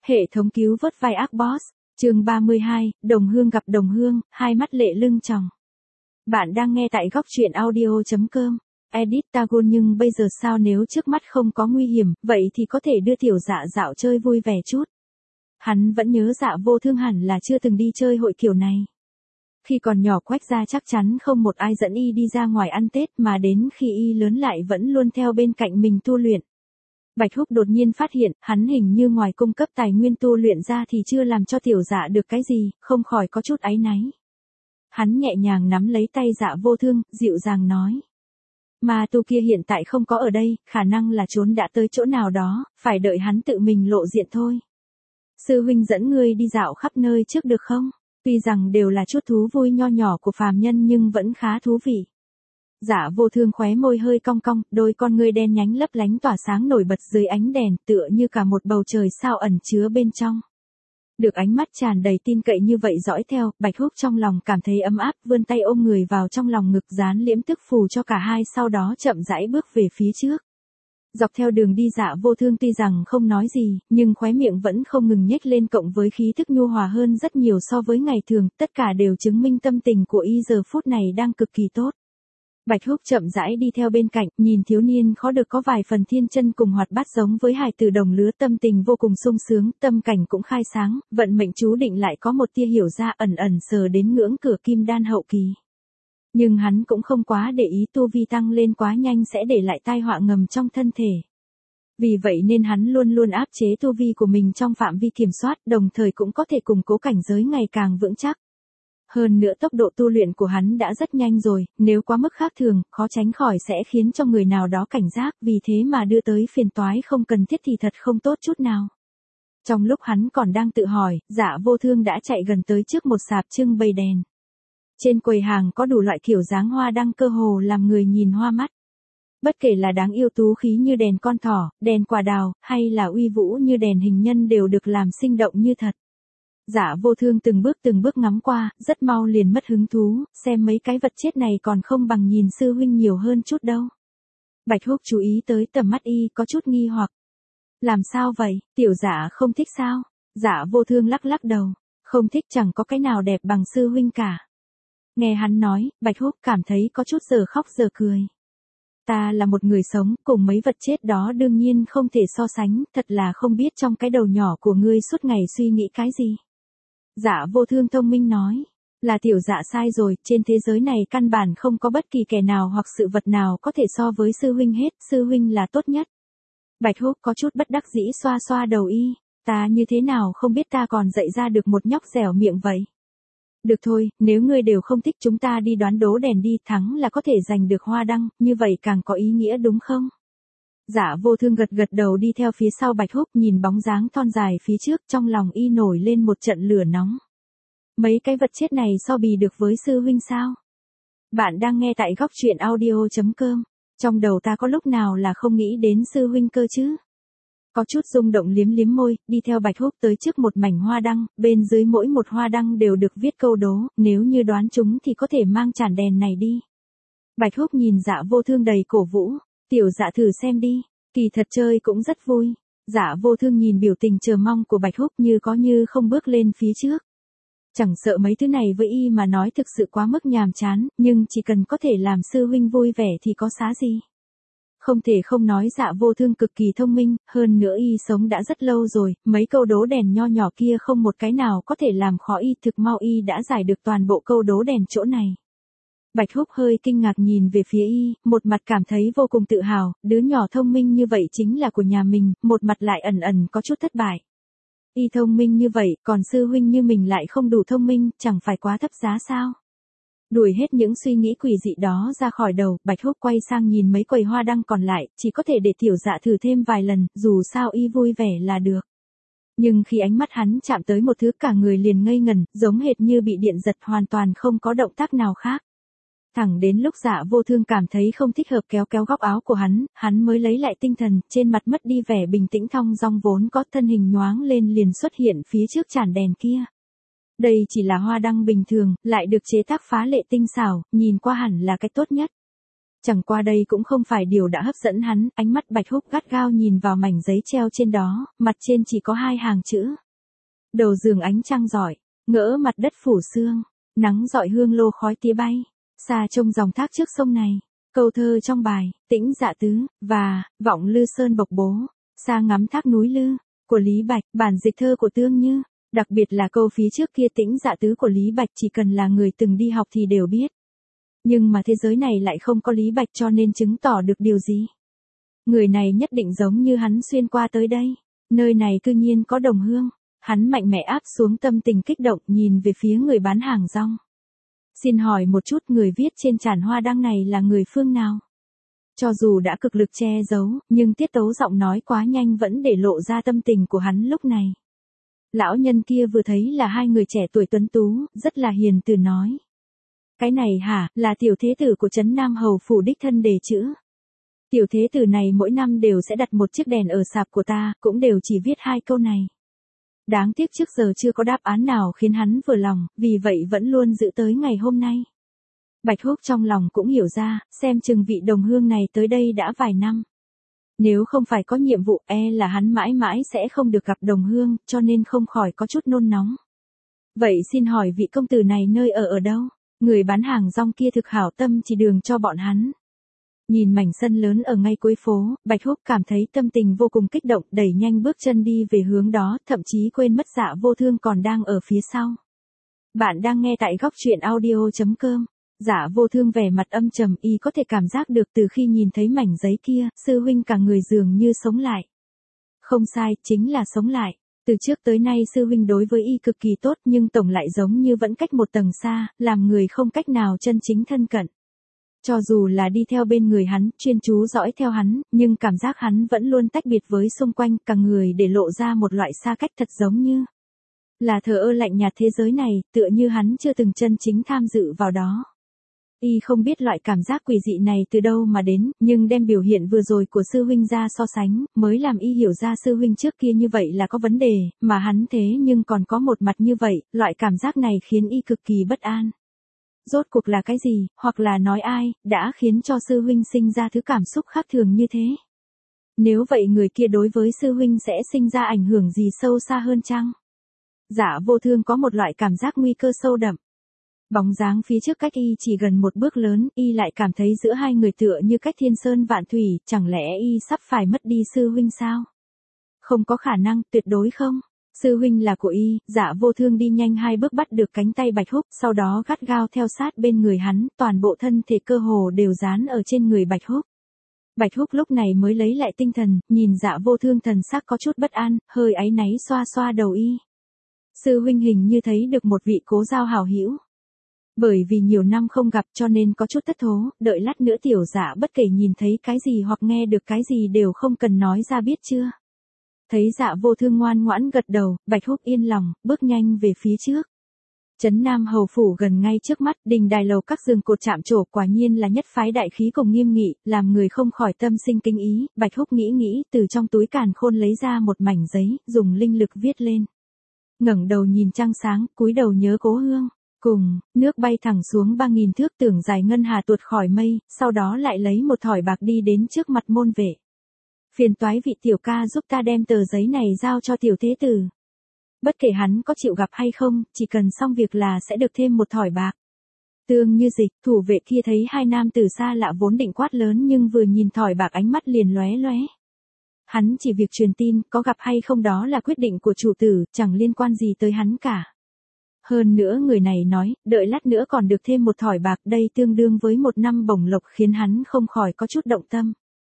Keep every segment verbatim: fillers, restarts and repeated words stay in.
Hệ thống cứu vớt vai ác boss, chương ba mươi hai, đồng hương gặp đồng hương, hai mắt lệ lưng tròng. Bạn đang nghe tại góc truyện audio chấm com. Edit Tagon nhưng bây giờ sao nếu trước mắt không có nguy hiểm, vậy thì có thể đưa tiểu dạ dạo chơi vui vẻ chút. Hắn vẫn nhớ Dạ Vô Thương hẳn là chưa từng đi chơi hội kiểu này. Khi còn nhỏ Quách gia chắc chắn không một ai dẫn y đi ra ngoài ăn Tết mà đến khi y lớn lại vẫn luôn theo bên cạnh mình tu luyện. Bạch Húc đột nhiên phát hiện, hắn hình như ngoài cung cấp tài nguyên tu luyện ra thì chưa làm cho tiểu dạ được cái gì, không khỏi có chút áy náy. Hắn nhẹ nhàng nắm lấy tay Dạ Vô Thương, dịu dàng nói. Mà tu kia hiện tại không có ở đây, khả năng là trốn đã tới chỗ nào đó, phải đợi hắn tự mình lộ diện thôi. Sư huynh dẫn ngươi đi dạo khắp nơi trước được không? Tuy rằng đều là chút thú vui nho nhỏ của phàm nhân nhưng vẫn khá thú vị. Dạ Vô Thương khóe môi hơi cong cong, đôi con ngươi đen nhánh lấp lánh tỏa sáng nổi bật dưới ánh đèn, tựa như cả một bầu trời sao ẩn chứa bên trong. Được ánh mắt tràn đầy tin cậy như vậy dõi theo, Bạch Húc trong lòng cảm thấy ấm áp, vươn tay ôm người vào trong lòng ngực, dán liễm tức phù cho cả hai, sau đó chậm rãi bước về phía trước. Dọc theo đường đi Dạ Vô Thương tuy rằng không nói gì, nhưng khóe miệng vẫn không ngừng nhếch lên, cộng với khí thức nhu hòa hơn rất nhiều so với ngày thường, tất cả đều chứng minh tâm tình của y giờ phút này đang cực kỳ tốt. Bạch Húc chậm rãi đi theo bên cạnh, nhìn thiếu niên khó được có vài phần thiên chân cùng hoạt bát giống với hài tử đồng lứa, tâm tình vô cùng sung sướng, tâm cảnh cũng khai sáng, vận mệnh chú định lại có một tia hiểu ra, ẩn ẩn sờ đến ngưỡng cửa kim đan hậu kỳ. Nhưng hắn cũng không quá để ý tu vi tăng lên quá nhanh sẽ để lại tai họa ngầm trong thân thể. Vì vậy nên hắn luôn luôn áp chế tu vi của mình trong phạm vi kiểm soát, đồng thời cũng có thể củng cố cảnh giới ngày càng vững chắc. Hơn nữa tốc độ tu luyện của hắn đã rất nhanh rồi, nếu quá mức khác thường, khó tránh khỏi sẽ khiến cho người nào đó cảnh giác, vì thế mà đưa tới phiền toái không cần thiết thì thật không tốt chút nào. Trong lúc hắn còn đang tự hỏi, Dạ Vô Thương đã chạy gần tới trước một sạp trưng bày đèn. Trên quầy hàng có đủ loại kiểu dáng hoa đăng cơ hồ làm người nhìn hoa mắt. Bất kể là đáng yêu tú khí như đèn con thỏ, đèn quả đào, hay là uy vũ như đèn hình nhân đều được làm sinh động như thật. Dạ Vô Thương từng bước từng bước ngắm qua, rất mau liền mất hứng thú, xem mấy cái vật chết này còn không bằng nhìn sư huynh nhiều hơn chút đâu. Bạch Húc chú ý tới tầm mắt y, có chút nghi hoặc. Làm sao vậy, tiểu dạ không thích sao? Dạ Vô Thương lắc lắc đầu, không thích, chẳng có cái nào đẹp bằng sư huynh cả. Nghe hắn nói, Bạch Húc cảm thấy có chút giờ khóc giờ cười. Ta là một người sống, cùng mấy vật chết đó đương nhiên không thể so sánh, thật là không biết trong cái đầu nhỏ của ngươi suốt ngày suy nghĩ cái gì. Dạ Vô Thương thông minh nói, là tiểu dạ sai rồi, trên thế giới này căn bản không có bất kỳ kẻ nào hoặc sự vật nào có thể so với sư huynh hết, sư huynh là tốt nhất. Bạch Húc có chút bất đắc dĩ xoa xoa đầu y, ta như thế nào không biết ta còn dạy ra được một nhóc dẻo miệng vậy. Được thôi, nếu ngươi đều không thích chúng ta đi đoán đố đèn đi, thắng là có thể giành được hoa đăng, như vậy càng có ý nghĩa đúng không? Dạ Vô Thương gật gật đầu đi theo phía sau Bạch Húc, nhìn bóng dáng thon dài phía trước, trong lòng y nổi lên một trận lửa nóng. Mấy cái vật chết này so bì được với sư huynh sao? Bạn đang nghe tại góc truyện audio chấm com. Trong đầu ta có lúc nào là không nghĩ đến sư huynh cơ chứ? Có chút rung động liếm liếm môi, đi theo Bạch Húc tới trước một mảnh hoa đăng, bên dưới mỗi một hoa đăng đều được viết câu đố, nếu như đoán chúng thì có thể mang chản đèn này đi. Bạch Húc nhìn Dạ Vô Thương đầy cổ vũ, tiểu dạ thử xem đi, kỳ thật chơi cũng rất vui. Dạ Vô Thương nhìn biểu tình chờ mong của Bạch Húc như có như không bước lên phía trước. Chẳng sợ mấy thứ này với y mà nói thực sự quá mức nhàm chán, nhưng chỉ cần có thể làm sư huynh vui vẻ thì có xá gì. Không thể không nói Dạ Vô Thương cực kỳ thông minh, hơn nữa y sống đã rất lâu rồi, mấy câu đố đèn nho nhỏ kia không một cái nào có thể làm khó y, thực mau y đã giải được toàn bộ câu đố đèn chỗ này. Bạch Húc hơi kinh ngạc nhìn về phía y, một mặt cảm thấy vô cùng tự hào, đứa nhỏ thông minh như vậy chính là của nhà mình, một mặt lại ẩn ẩn có chút thất bại. Y thông minh như vậy, còn sư huynh như mình lại không đủ thông minh, chẳng phải quá thấp giá sao? Đuổi hết những suy nghĩ quỷ dị đó ra khỏi đầu, Bạch Húc quay sang nhìn mấy quầy hoa đăng còn lại, chỉ có thể để tiểu dạ thử thêm vài lần, dù sao y vui vẻ là được. Nhưng khi ánh mắt hắn chạm tới một thứ cả người liền ngây ngẩn, giống hệt như bị điện giật, hoàn toàn không có động tác nào khác. Thẳng đến lúc Dạ Vô Thương cảm thấy không thích hợp kéo kéo góc áo của hắn, hắn mới lấy lại tinh thần, trên mặt mất đi vẻ bình tĩnh thong dong vốn có, thân hình nhoáng lên liền xuất hiện phía trước chản đèn kia. Đây chỉ là hoa đăng bình thường, lại được chế tác phá lệ tinh xảo, nhìn qua hẳn là cái tốt nhất. Chẳng qua đây cũng không phải điều đã hấp dẫn hắn, ánh mắt Bạch Húc gắt gao nhìn vào mảnh giấy treo trên đó, mặt trên chỉ có hai hàng chữ. Đầu giường ánh trăng rọi, ngỡ mặt đất phủ sương, nắng rọi hương lô khói tía bay, xa trông dòng thác trước sông này, câu thơ trong bài, tĩnh dạ tứ, và, vọng lư sơn bộc bố, xa ngắm thác núi lư, của Lý Bạch, bản dịch thơ của Tương Như, đặc biệt là câu phía trước kia tĩnh dạ tứ của Lý Bạch chỉ cần là người từng đi học thì đều biết. Nhưng mà thế giới này lại không có Lý Bạch cho nên chứng tỏ được điều gì? Người này nhất định giống như hắn xuyên qua tới đây, nơi này cư nhiên có đồng hương, hắn mạnh mẽ áp xuống tâm tình kích động nhìn về phía người bán hàng rong. Xin hỏi một chút người viết trên tràn hoa đăng này là người phương nào? Cho dù đã cực lực che giấu, nhưng tiết tấu giọng nói quá nhanh vẫn để lộ ra tâm tình của hắn lúc này. Lão nhân kia vừa thấy là hai người trẻ tuổi tuấn tú, rất là hiền từ nói. Cái này hả, là tiểu thế tử của Trấn Nam Hầu phủ đích thân đề chữ. Tiểu thế tử này mỗi năm đều sẽ đặt một chiếc đèn ở sạp của ta, cũng đều chỉ viết hai câu này. Đáng tiếc trước giờ chưa có đáp án nào khiến hắn vừa lòng, vì vậy vẫn luôn giữ tới ngày hôm nay. Bạch Húc trong lòng cũng hiểu ra, xem chừng vị đồng hương này tới đây đã vài năm. Nếu không phải có nhiệm vụ e là hắn mãi mãi sẽ không được gặp đồng hương, cho nên không khỏi có chút nôn nóng. Vậy xin hỏi vị công tử này nơi ở ở đâu? Người bán hàng rong kia thực hảo tâm chỉ đường cho bọn hắn. Nhìn mảnh sân lớn ở ngay cuối phố, Bạch Húc cảm thấy tâm tình vô cùng kích động, đẩy nhanh bước chân đi về hướng đó, thậm chí quên mất Dạ Vô Thương còn đang ở phía sau. Bạn đang nghe tại góc truyện audio chấm com. Dạ Vô Thương vẻ mặt âm trầm, y có thể cảm giác được từ khi nhìn thấy mảnh giấy kia, sư huynh cả người dường như sống lại. Không sai, chính là sống lại. Từ trước tới nay sư huynh đối với y cực kỳ tốt nhưng tổng lại giống như vẫn cách một tầng xa, làm người không cách nào chân chính thân cận. Cho dù là đi theo bên người hắn, chuyên chú dõi theo hắn, nhưng cảm giác hắn vẫn luôn tách biệt với xung quanh, cả người để lộ ra một loại xa cách thật giống như là thờ ơ lạnh nhạt thế giới này, tựa như hắn chưa từng chân chính tham dự vào đó. Y không biết loại cảm giác quỷ dị này từ đâu mà đến, nhưng đem biểu hiện vừa rồi của sư huynh ra so sánh, mới làm y hiểu ra sư huynh trước kia như vậy là có vấn đề, mà hắn thế nhưng còn có một mặt như vậy, loại cảm giác này khiến y cực kỳ bất an. Rốt cuộc là cái gì, hoặc là nói ai, đã khiến cho sư huynh sinh ra thứ cảm xúc khác thường như thế? Nếu vậy người kia đối với sư huynh sẽ sinh ra ảnh hưởng gì sâu xa hơn chăng? Dạ Vô Thương có một loại cảm giác nguy cơ sâu đậm. Bóng dáng phía trước cách y chỉ gần một bước lớn, y lại cảm thấy giữa hai người tựa như cách thiên sơn vạn thủy, chẳng lẽ y sắp phải mất đi sư huynh sao? Không có khả năng, tuyệt đối không. Sư huynh là của y. Dạ Vô Thương đi nhanh hai bước bắt được cánh tay Bạch Húc, sau đó gắt gao theo sát bên người hắn, toàn bộ thân thể cơ hồ đều dán ở trên người Bạch Húc. Bạch Húc lúc này mới lấy lại tinh thần, nhìn Dạ Vô Thương thần sắc có chút bất an, hơi áy náy xoa xoa đầu y. Sư huynh hình như thấy được một vị cố giao hảo hữu. Bởi vì nhiều năm không gặp cho nên có chút thất thố, đợi lát nữa tiểu Dạ bất kể nhìn thấy cái gì hoặc nghe được cái gì đều không cần nói ra biết chưa. Thấy Dạ Vô Thương ngoan ngoãn gật đầu, Bạch Húc yên lòng, bước nhanh về phía trước. Trấn Nam Hầu phủ gần ngay trước mắt, đình đài lầu các giường cột chạm trổ quả nhiên là nhất phái đại khí cùng nghiêm nghị, làm người không khỏi tâm sinh kính ý. Bạch Húc nghĩ nghĩ, từ trong túi càn khôn lấy ra một mảnh giấy, dùng linh lực viết lên. Ngẩng đầu nhìn trăng sáng, cúi đầu nhớ cố hương. Cùng, nước bay thẳng xuống ba nghìn thước tưởng dài ngân hà tuột khỏi mây, sau đó lại lấy một thỏi bạc đi đến trước mặt môn vệ. Phiền toái vị tiểu ca giúp ta đem tờ giấy này giao cho tiểu thế tử. Bất kể hắn có chịu gặp hay không, chỉ cần xong việc là sẽ được thêm một thỏi bạc. Tương Như Dịch, thủ vệ kia thấy hai nam tử xa lạ vốn định quát lớn nhưng vừa nhìn thỏi bạc ánh mắt liền lóe lóe. Hắn chỉ việc truyền tin, có gặp hay không đó là quyết định của chủ tử, chẳng liên quan gì tới hắn cả. Hơn nữa người này nói, đợi lát nữa còn được thêm một thỏi bạc, đây tương đương với một năm bổng lộc khiến hắn không khỏi có chút động tâm.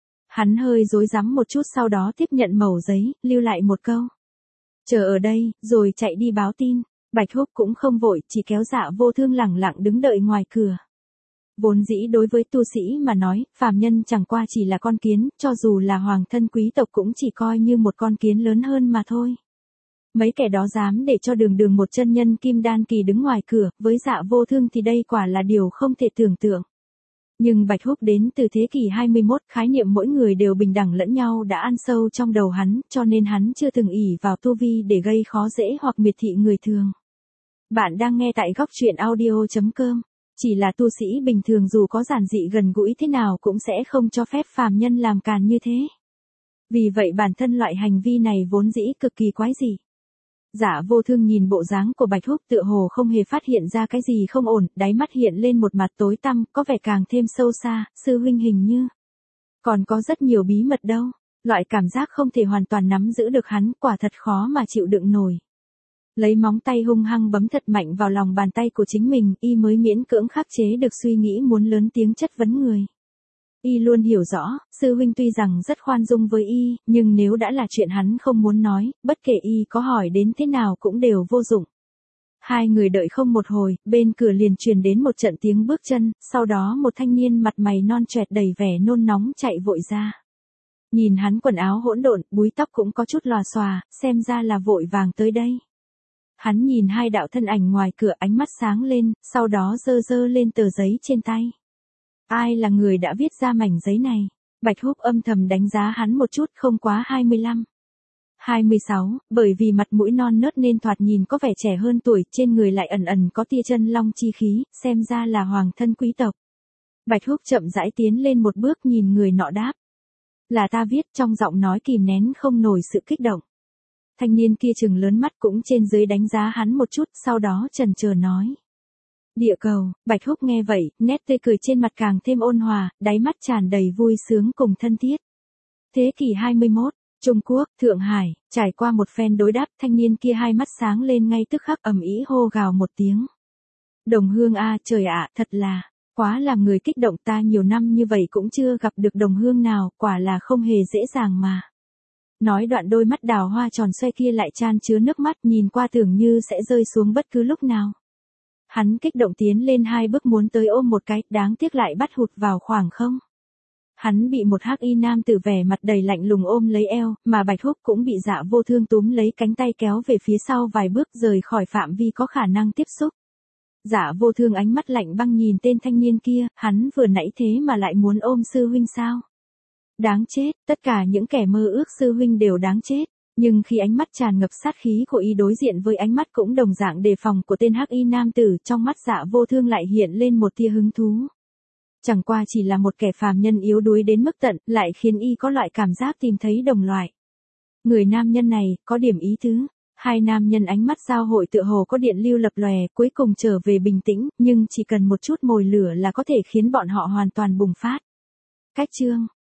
Hắn hơi rối rắm một chút sau đó tiếp nhận mẩu giấy, lưu lại một câu. Chờ ở đây, rồi chạy đi báo tin. Bạch Húc cũng không vội, chỉ kéo Dạ Vô Thương lẳng lặng đứng đợi ngoài cửa. Vốn dĩ đối với tu sĩ mà nói, phàm nhân chẳng qua chỉ là con kiến, cho dù là hoàng thân quý tộc cũng chỉ coi như một con kiến lớn hơn mà thôi. Mấy kẻ đó dám để cho đường đường một chân nhân kim đan kỳ đứng ngoài cửa, với Dạ Vô Thương thì đây quả là điều không thể tưởng tượng. Nhưng Bạch Húc đến từ thế kỷ hai mươi mốt, khái niệm mỗi người đều bình đẳng lẫn nhau đã ăn sâu trong đầu hắn, cho nên hắn chưa từng ỷ vào tu vi để gây khó dễ hoặc miệt thị người thường. Bạn đang nghe tại góc truyện audio chấm com. Chỉ là tu sĩ bình thường dù có giản dị gần gũi thế nào cũng sẽ không cho phép phàm nhân làm càn như thế. Vì vậy bản thân loại hành vi này vốn dĩ cực kỳ quái dị. Dạ Vô Thương nhìn bộ dáng của Bạch Húc tựa hồ không hề phát hiện ra cái gì không ổn, đáy mắt hiện lên một mặt tối tăm, có vẻ càng thêm sâu xa, sư huynh hình như còn có rất nhiều bí mật đâu. Loại cảm giác không thể hoàn toàn nắm giữ được hắn, quả thật khó mà chịu đựng nổi. Lấy móng tay hung hăng bấm thật mạnh vào lòng bàn tay của chính mình, y mới miễn cưỡng khắc chế được suy nghĩ muốn lớn tiếng chất vấn người. Y luôn hiểu rõ, sư huynh tuy rằng rất khoan dung với y, nhưng nếu đã là chuyện hắn không muốn nói, bất kể y có hỏi đến thế nào cũng đều vô dụng. Hai người đợi không một hồi, bên cửa liền truyền đến một trận tiếng bước chân, sau đó một thanh niên mặt mày non choẹt đầy vẻ nôn nóng chạy vội ra. Nhìn hắn quần áo hỗn độn, búi tóc cũng có chút lòa xòa, xem ra là vội vàng tới đây. Hắn nhìn hai đạo thân ảnh ngoài cửa, ánh mắt sáng lên, sau đó giơ giơ lên tờ giấy trên tay. Ai là người đã viết ra mảnh giấy này? Bạch Húc âm thầm đánh giá hắn một chút, không quá hai mươi lăm. hai mươi sáu, bởi vì mặt mũi non nớt nên thoạt nhìn có vẻ trẻ hơn tuổi, trên người lại ẩn ẩn có tia chân long chi khí, xem ra là hoàng thân quý tộc. Bạch Húc chậm rãi tiến lên một bước nhìn người nọ đáp. Là ta viết, trong giọng nói kìm nén không nổi sự kích động. Thanh niên kia trừng lớn mắt cũng trên dưới đánh giá hắn một chút, sau đó chần chờ nói. Địa cầu. Bạch Húc nghe vậy, nét tươi cười trên mặt càng thêm ôn hòa, đáy mắt tràn đầy vui sướng cùng thân thiết. Thế kỷ hai mươi mốt, Trung Quốc, Thượng Hải, trải qua một phen đối đáp, thanh niên kia hai mắt sáng lên ngay tức khắc ầm ĩ hô gào một tiếng. Đồng hương a, trời ạ, thật là, quá làm người kích động, ta nhiều năm như vậy cũng chưa gặp được đồng hương nào, quả là không hề dễ dàng mà. Nói đoạn đôi mắt đào hoa tròn xoe kia lại chan chứa nước mắt, nhìn qua tưởng như sẽ rơi xuống bất cứ lúc nào. Hắn kích động tiến lên hai bước muốn tới ôm một cái, đáng tiếc lại bắt hụt vào khoảng không. Hắn bị một hắc y nam tử vẻ mặt đầy lạnh lùng ôm lấy eo, mà Bạch Húc cũng bị Dạ Vô Thương túm lấy cánh tay kéo về phía sau vài bước rời khỏi phạm vi có khả năng tiếp xúc. Dạ Vô Thương ánh mắt lạnh băng nhìn tên thanh niên kia, hắn vừa nãy thế mà lại muốn ôm sư huynh sao? Đáng chết, tất cả những kẻ mơ ước sư huynh đều đáng chết. Nhưng khi ánh mắt tràn ngập sát khí của y đối diện với ánh mắt cũng đồng dạng đề phòng của tên hắc y nam tử, trong mắt Dạ Vô Thương lại hiện lên một tia hứng thú. Chẳng qua chỉ là một kẻ phàm nhân yếu đuối đến mức tận, lại khiến y có loại cảm giác tìm thấy đồng loại. Người nam nhân này, có điểm ý tứ. Hai nam nhân ánh mắt giao hội tựa hồ có điện lưu lập lòe, cuối cùng trở về bình tĩnh, nhưng chỉ cần một chút mồi lửa là có thể khiến bọn họ hoàn toàn bùng phát. Cách chương